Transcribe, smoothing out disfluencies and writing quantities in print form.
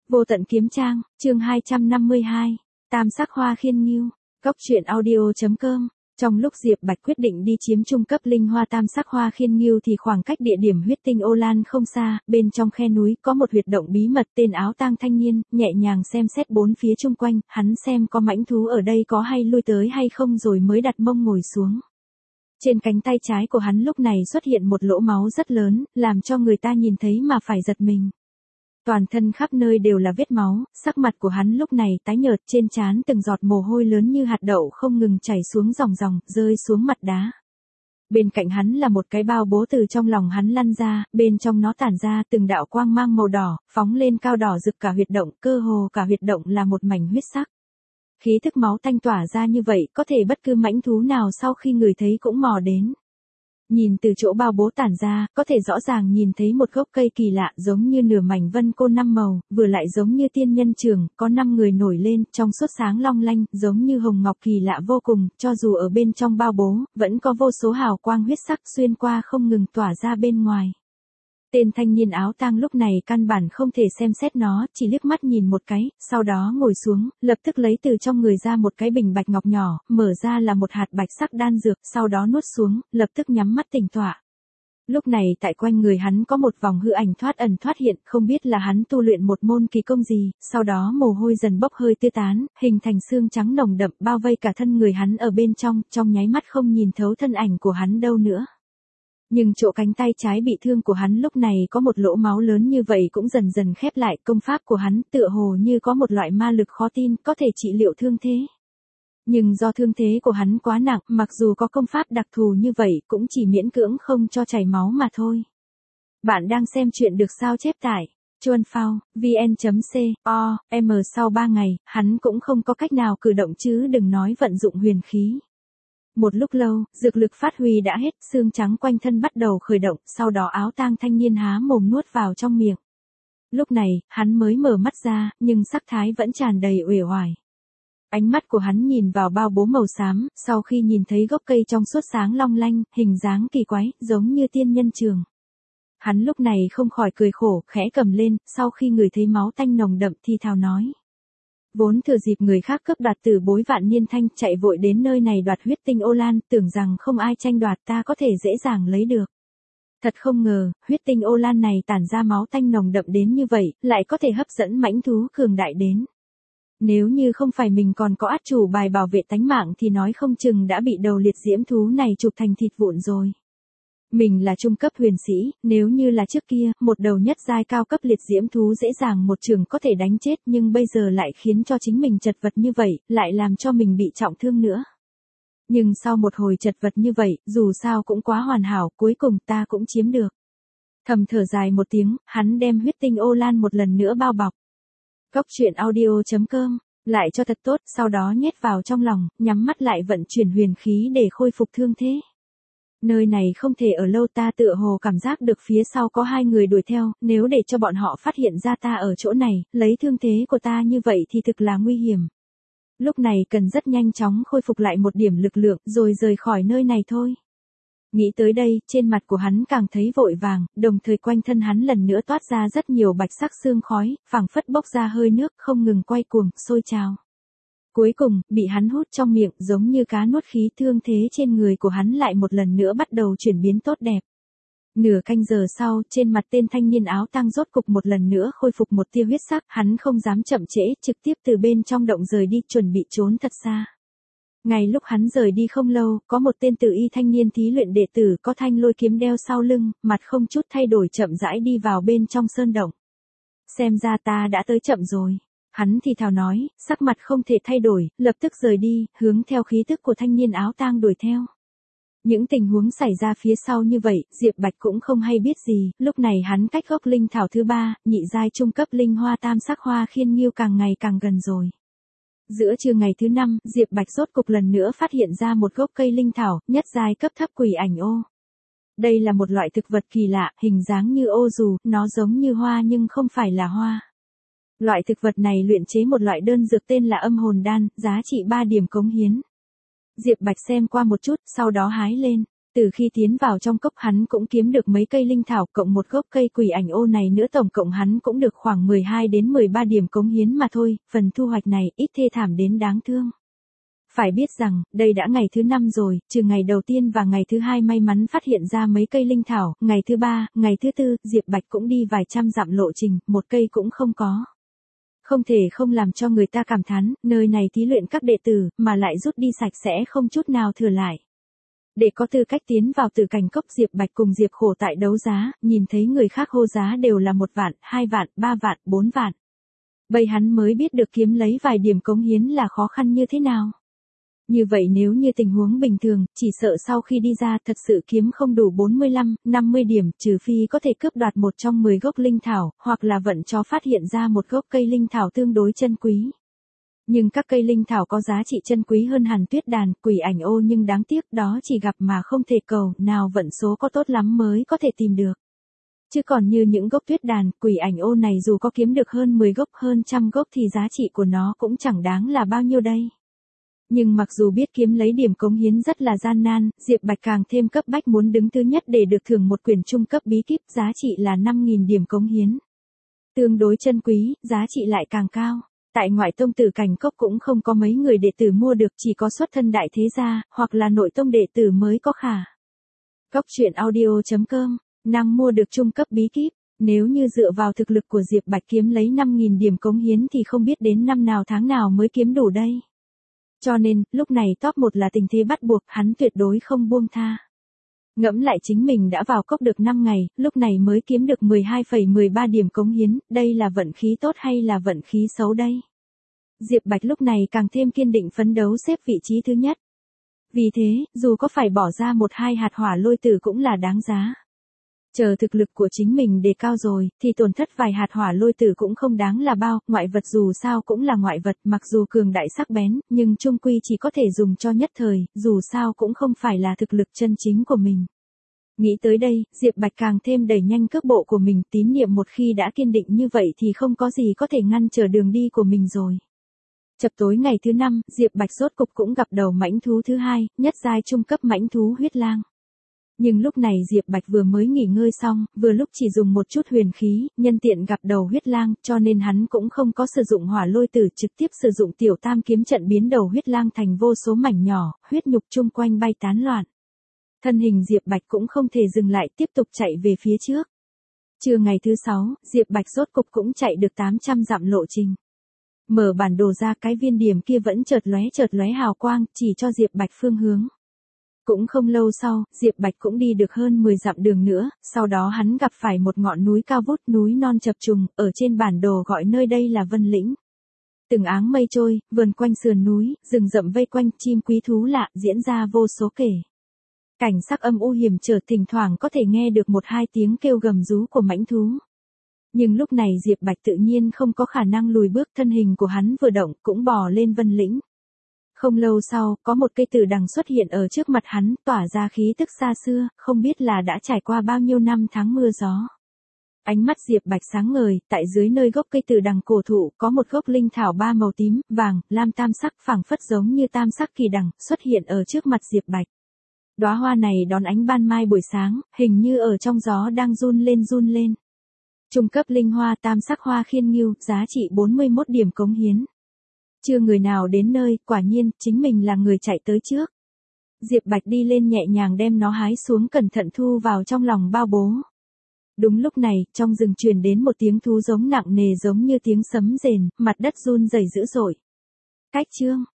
Vô tận kiếm trang, chương 252, Tam sắc hoa khiên nghiêu, Cóc truyện audio.com. Trong lúc Diệp Bạch quyết định đi chiếm trung cấp linh hoa tam sắc hoa khiên nghiêu thì khoảng cách địa điểm huyết tinh ô lan không xa, bên trong khe núi có một huyệt động bí mật, tên áo tang thanh niên, nhẹ nhàng xem xét bốn phía chung quanh, hắn xem có mãnh thú ở đây có hay lui tới hay không rồi mới đặt mông ngồi xuống. Trên cánh tay trái của hắn lúc này xuất hiện một lỗ máu rất lớn, làm cho người ta nhìn thấy mà phải giật mình. Toàn thân khắp nơi đều là vết máu, sắc mặt của hắn lúc này tái nhợt, trên trán từng giọt mồ hôi lớn như hạt đậu không ngừng chảy xuống ròng ròng, rơi xuống mặt đá. Bên cạnh hắn là một cái bao bố từ trong lòng hắn lăn ra, bên trong nó tản ra từng đạo quang mang màu đỏ, phóng lên cao đỏ rực cả huyệt động, cơ hồ cả huyệt động là một mảnh huyết sắc. Khí thức máu tanh tỏa ra như vậy, có thể bất cứ mãnh thú nào sau khi người thấy cũng mò đến. Nhìn từ chỗ bao bố tản ra, có thể rõ ràng nhìn thấy một gốc cây kỳ lạ giống như nửa mảnh vân cô năm màu, vừa lại giống như tiên nhân trường, có 5 người nổi lên, trong suốt sáng long lanh, giống như hồng ngọc kỳ lạ vô cùng, cho dù ở bên trong bao bố, vẫn có vô số hào quang huyết sắc xuyên qua không ngừng tỏa ra bên ngoài. Tên thanh niên áo tang lúc này căn bản không thể xem xét nó, chỉ liếc mắt nhìn một cái, sau đó ngồi xuống, lập tức lấy từ trong người ra một cái bình bạch ngọc nhỏ, mở ra là một hạt bạch sắc đan dược, sau đó nuốt xuống, lập tức nhắm mắt tỉnh tọa. Lúc này tại quanh người hắn có một vòng hư ảnh thoát ẩn thoát hiện, không biết là hắn tu luyện một môn kỳ công gì, sau đó mồ hôi dần bốc hơi tiêu tán, hình thành xương trắng nồng đậm bao vây cả thân người hắn ở bên trong nháy mắt không nhìn thấu thân ảnh của hắn đâu nữa. Nhưng chỗ cánh tay trái bị thương của hắn lúc này có một lỗ máu lớn như vậy cũng dần dần khép lại, công pháp của hắn tựa hồ như có một loại ma lực khó tin, có thể trị liệu thương thế. Nhưng do thương thế của hắn quá nặng, mặc dù có công pháp đặc thù như vậy, cũng chỉ miễn cưỡng không cho chảy máu mà thôi. Bạn đang xem chuyện được sao chép tải Chuan Phao, vn.com, sau 3 ngày, hắn cũng không có cách nào cử động chứ đừng nói vận dụng huyền khí. Một lúc lâu, dược lực phát huy đã hết, xương trắng quanh thân bắt đầu khởi động, sau đó áo tang thanh niên há mồm nuốt vào trong miệng. Lúc này, hắn mới mở mắt ra, nhưng sắc thái vẫn tràn đầy uể oải. Ánh mắt của hắn nhìn vào bao bố màu xám, sau khi nhìn thấy gốc cây trong suốt sáng long lanh, hình dáng kỳ quái, giống như tiên nhân trường. Hắn lúc này không khỏi cười khổ, khẽ cầm lên, sau khi ngửi thấy máu tanh nồng đậm thì thào nói. Vốn thừa dịp người khác cướp đoạt từ bối vạn niên thanh, chạy vội đến nơi này đoạt huyết tinh ô lan, tưởng rằng không ai tranh đoạt ta có thể dễ dàng lấy được. Thật không ngờ, huyết tinh ô lan này tản ra máu tanh nồng đậm đến như vậy, lại có thể hấp dẫn mãnh thú cường đại đến. Nếu như không phải mình còn có át chủ bài bảo vệ tánh mạng thì nói không chừng đã bị đầu liệt diễm thú này chụp thành thịt vụn rồi. Mình là trung cấp huyền sĩ, nếu như là trước kia, một đầu nhất giai cao cấp liệt diễm thú dễ dàng một trường có thể đánh chết, nhưng bây giờ lại khiến cho chính mình chật vật như vậy, lại làm cho mình bị trọng thương nữa. Nhưng sau một hồi chật vật như vậy, dù sao cũng quá hoàn hảo, cuối cùng ta cũng chiếm được. Thầm thở dài một tiếng, hắn đem huyết tinh ô lan một lần nữa bao bọc. Cóc truyện audio.com, lại cho thật tốt, sau đó nhét vào trong lòng, nhắm mắt lại vận chuyển huyền khí để khôi phục thương thế. Nơi này không thể ở lâu, ta tựa hồ cảm giác được phía sau có 2 người đuổi theo, nếu để cho bọn họ phát hiện ra ta ở chỗ này, lấy thương thế của ta như vậy thì thực là nguy hiểm. Lúc này cần rất nhanh chóng khôi phục lại một điểm lực lượng, rồi rời khỏi nơi này thôi. Nghĩ tới đây, trên mặt của hắn càng thấy vội vàng, đồng thời quanh thân hắn lần nữa toát ra rất nhiều bạch sắc sương khói, phảng phất bốc ra hơi nước không ngừng quay cuồng, sôi trào. Cuối cùng, bị hắn hút trong miệng giống như cá nuốt khí, thương thế trên người của hắn lại một lần nữa bắt đầu chuyển biến tốt đẹp. Nửa canh giờ sau, trên mặt tên thanh niên áo tang rốt cục một lần nữa khôi phục một tia huyết sắc, hắn không dám chậm trễ, trực tiếp từ bên trong động rời đi, chuẩn bị trốn thật xa. Ngay lúc hắn rời đi không lâu, có một tên tử y thanh niên thí luyện đệ tử có thanh lôi kiếm đeo sau lưng, mặt không chút thay đổi chậm rãi đi vào bên trong sơn động. Xem ra ta đã tới chậm rồi. Hắn thì thào nói, sắc mặt không thể thay đổi, lập tức rời đi, hướng theo khí tức của thanh niên áo tang đuổi theo. Những tình huống xảy ra phía sau như vậy, Diệp Bạch cũng không hay biết gì, lúc này hắn cách gốc linh thảo thứ 3, nhị giai trung cấp linh hoa tam sắc hoa khiên nghiêu càng ngày càng gần rồi. Giữa trưa ngày thứ 5, Diệp Bạch rốt cục lần nữa phát hiện ra một gốc cây linh thảo, nhất giai cấp thấp quỷ ảnh ô. Đây là một loại thực vật kỳ lạ, hình dáng như ô dù, nó giống như hoa nhưng không phải là hoa. Loại thực vật này luyện chế một loại đơn dược tên là âm hồn đan, giá trị 3 điểm cống hiến. Diệp Bạch xem qua một chút, sau đó hái lên. Từ khi tiến vào trong cốc hắn cũng kiếm được mấy cây linh thảo, cộng một gốc cây quỷ ảnh ô này nữa, tổng cộng hắn cũng được khoảng 12 đến 13 điểm cống hiến mà thôi, phần thu hoạch này ít thê thảm đến đáng thương. Phải biết rằng, đây đã ngày thứ 5 rồi, trừ ngày đầu tiên và ngày thứ 2 may mắn phát hiện ra mấy cây linh thảo, ngày thứ 3, ngày thứ 4, Diệp Bạch cũng đi vài trăm dặm lộ trình, một cây cũng không có. Không thể không làm cho người ta cảm thán, nơi này thí luyện các đệ tử, mà lại rút đi sạch sẽ không chút nào thừa lại. Để có tư cách tiến vào Tử Cảnh Cốc, Diệp Bạch cùng Diệp Khổ tại đấu giá, nhìn thấy người khác hô giá đều là 1 vạn, 2 vạn, 3 vạn, 4 vạn. Bây hắn mới biết được kiếm lấy vài điểm cống hiến là khó khăn như thế nào. Như vậy nếu như tình huống bình thường, chỉ sợ sau khi đi ra thật sự kiếm không đủ 45, 50 điểm, trừ phi có thể cướp đoạt một trong 10 gốc linh thảo, hoặc là vận cho phát hiện ra một gốc cây linh thảo tương đối chân quý. Nhưng các cây linh thảo có giá trị chân quý hơn hẳn tuyết đàn, quỷ ảnh ô, nhưng đáng tiếc đó chỉ gặp mà không thể cầu, nào vận số có tốt lắm mới có thể tìm được. Chứ còn như những gốc tuyết đàn, quỷ ảnh ô này dù có kiếm được hơn 10 gốc, hơn 100 gốc thì giá trị của nó cũng chẳng đáng là bao nhiêu đây. Nhưng mặc dù biết kiếm lấy điểm cống hiến rất là gian nan, Diệp Bạch càng thêm cấp bách muốn đứng thứ nhất để được thưởng một quyển trung cấp bí kíp, giá trị là 5.000 điểm cống hiến. Tương đối chân quý, giá trị lại càng cao. Tại ngoại tông Tử Cảnh Cốc cũng không có mấy người đệ tử mua được, chỉ có xuất thân đại thế gia, hoặc là nội tông đệ tử mới có khả. Cốc truyện audio.com, năng mua được trung cấp bí kíp. Nếu như dựa vào thực lực của Diệp Bạch kiếm lấy 5.000 điểm cống hiến thì không biết đến năm nào tháng nào mới kiếm đủ đây. Cho nên, lúc này top 1 là tình thế bắt buộc, hắn tuyệt đối không buông tha. Ngẫm lại chính mình đã vào cốc được 5 ngày, lúc này mới kiếm được 12,13 điểm cống hiến, đây là vận khí tốt hay là vận khí xấu đây? Diệp Bạch lúc này càng thêm kiên định phấn đấu xếp vị trí thứ nhất. Vì thế, dù có phải bỏ ra 1-2 hạt hỏa lôi tử cũng là đáng giá. Chờ thực lực của chính mình đề cao rồi, thì tổn thất vài hạt hỏa lôi tử cũng không đáng là bao, ngoại vật dù sao cũng là ngoại vật, mặc dù cường đại sắc bén, nhưng chung quy chỉ có thể dùng cho nhất thời, dù sao cũng không phải là thực lực chân chính của mình. Nghĩ tới đây, Diệp Bạch càng thêm đẩy nhanh cước bộ của mình, tín niệm một khi đã kiên định như vậy thì không có gì có thể ngăn trở đường đi của mình rồi. Chập tối ngày thứ 5, Diệp Bạch rốt cục cũng gặp đầu mãnh thú thứ 2, nhất giai trung cấp mãnh thú huyết lang. Nhưng lúc này Diệp Bạch vừa mới nghỉ ngơi xong, vừa lúc chỉ dùng một chút huyền khí, nhân tiện gặp đầu huyết lang, cho nên hắn cũng không có sử dụng hỏa lôi tử, trực tiếp sử dụng tiểu tam kiếm trận biến đầu huyết lang thành vô số mảnh nhỏ, huyết nhục chung quanh bay tán loạn. Thân hình Diệp Bạch cũng không thể dừng lại, tiếp tục chạy về phía trước. Trưa ngày thứ 6, Diệp Bạch rốt cục cũng chạy được 800 dặm lộ trình. Mở bản đồ ra, cái viên điểm kia vẫn chợt lóe hào quang, chỉ cho Diệp Bạch phương hướng. Cũng không lâu sau, Diệp Bạch cũng đi được hơn 10 dặm đường nữa, sau đó hắn gặp phải một ngọn núi cao vút, núi non chập trùng, ở trên bản đồ gọi nơi đây là Vân Lĩnh. Từng áng mây trôi, vườn quanh sườn núi, rừng rậm vây quanh, chim quý thú lạ, diễn ra vô số kể. Cảnh sắc âm u hiểm trở, thỉnh thoảng có thể nghe được 1-2 tiếng kêu gầm rú của mãnh thú. Nhưng lúc này Diệp Bạch tự nhiên không có khả năng lùi bước, thân hình của hắn vừa động cũng bò lên Vân Lĩnh. Không lâu sau, có một cây tử đằng xuất hiện ở trước mặt hắn, tỏa ra khí tức xa xưa, không biết là đã trải qua bao nhiêu năm tháng mưa gió. Ánh mắt Diệp Bạch sáng ngời, tại dưới nơi gốc cây tử đằng cổ thụ, có một gốc linh thảo 3 màu tím, vàng, lam tam sắc, phảng phất giống như tam sắc kỳ đằng, xuất hiện ở trước mặt Diệp Bạch. Đóa hoa này đón ánh ban mai buổi sáng, hình như ở trong gió đang run lên. Trung cấp linh hoa tam sắc hoa khiên nghiêu, giá trị 41 điểm cống hiến. Chưa người nào đến nơi, quả nhiên, chính mình là người chạy tới trước. Diệp Bạch đi lên nhẹ nhàng đem nó hái xuống, cẩn thận thu vào trong lòng bao bố. Đúng lúc này, trong rừng truyền đến một tiếng thú giống nặng nề giống như tiếng sấm rền, mặt đất run rẩy dữ dội. Cách chương.